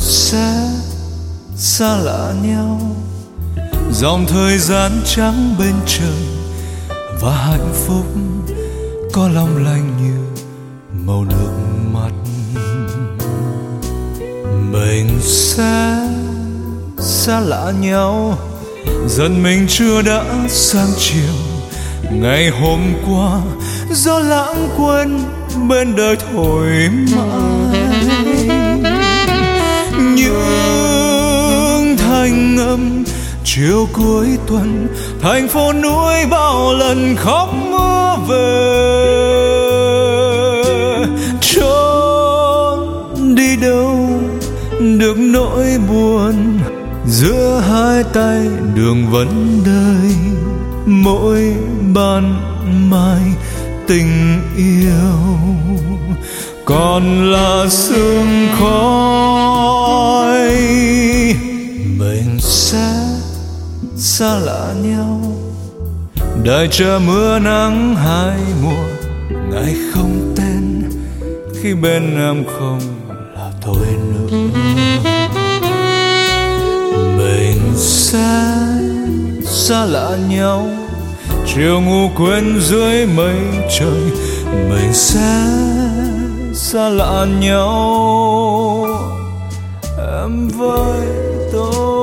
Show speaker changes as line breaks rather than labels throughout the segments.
sẽ xa lạ nhau, dòng thời gian trắng bên trời và hạnh phúc có long lanh như màu nước mắt. Mình sẽ xa lạ nhau, dần mình chưa đã sang chiều. Ngày hôm qua gió lãng quên bên đời thổi mãi, những thanh âm chiều cuối tuần thành phố núi bao lần khóc mưa về. Trốn đi đâu được nỗi buồn, giữa hai tay đường vẫn đời. Mỗi ban mai tình yêu còn là sương khói. Mình sẽ xa lạ nhau, đợi chờ mưa nắng hai mùa. Ngày không tên khi bên em không là tôi nữa. Mình sẽ xa lạ nhau, chiều ngủ quên dưới mây trời. Mình sẽ xa lạ nhau, em với tôi.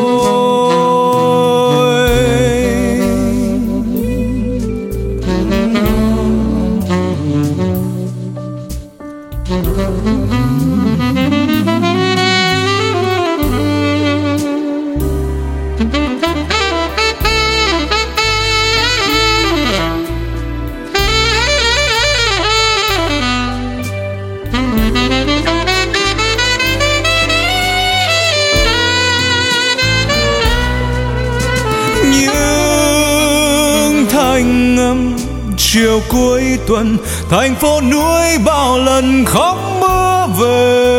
Thanh âm chiều cuối tuần thành phố núi bao lần khóc mưa về.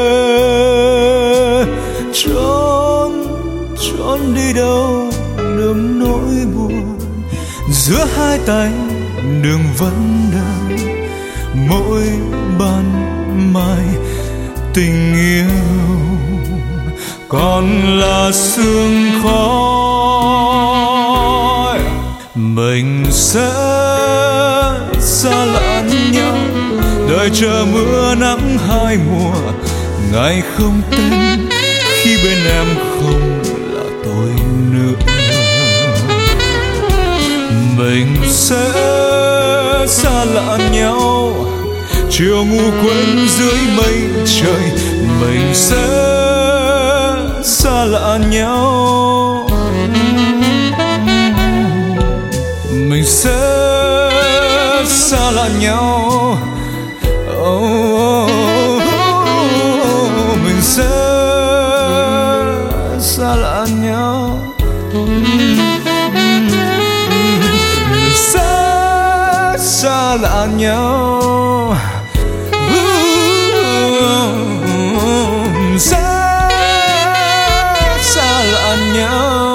Trốn đi đâu đừng nỗi buồn, giữa hai tay đường vẫn đời. Mỗi ban mai tình yêu còn là sương khói. Mình sẽ xa lạ nhau, đợi chờ mưa nắng hai mùa. Ngày không tên khi bên em không là tôi nữa. Mình sẽ xa lạ nhau, chiều ngủ quên dưới mây trời. Mình sẽ xa lạ nhau, mình sẽ xa lạ nhau. Mình sẽ xa lạ nhau, mình sẽ xa lạ nhau. Mình sẽ xa lạ nhau.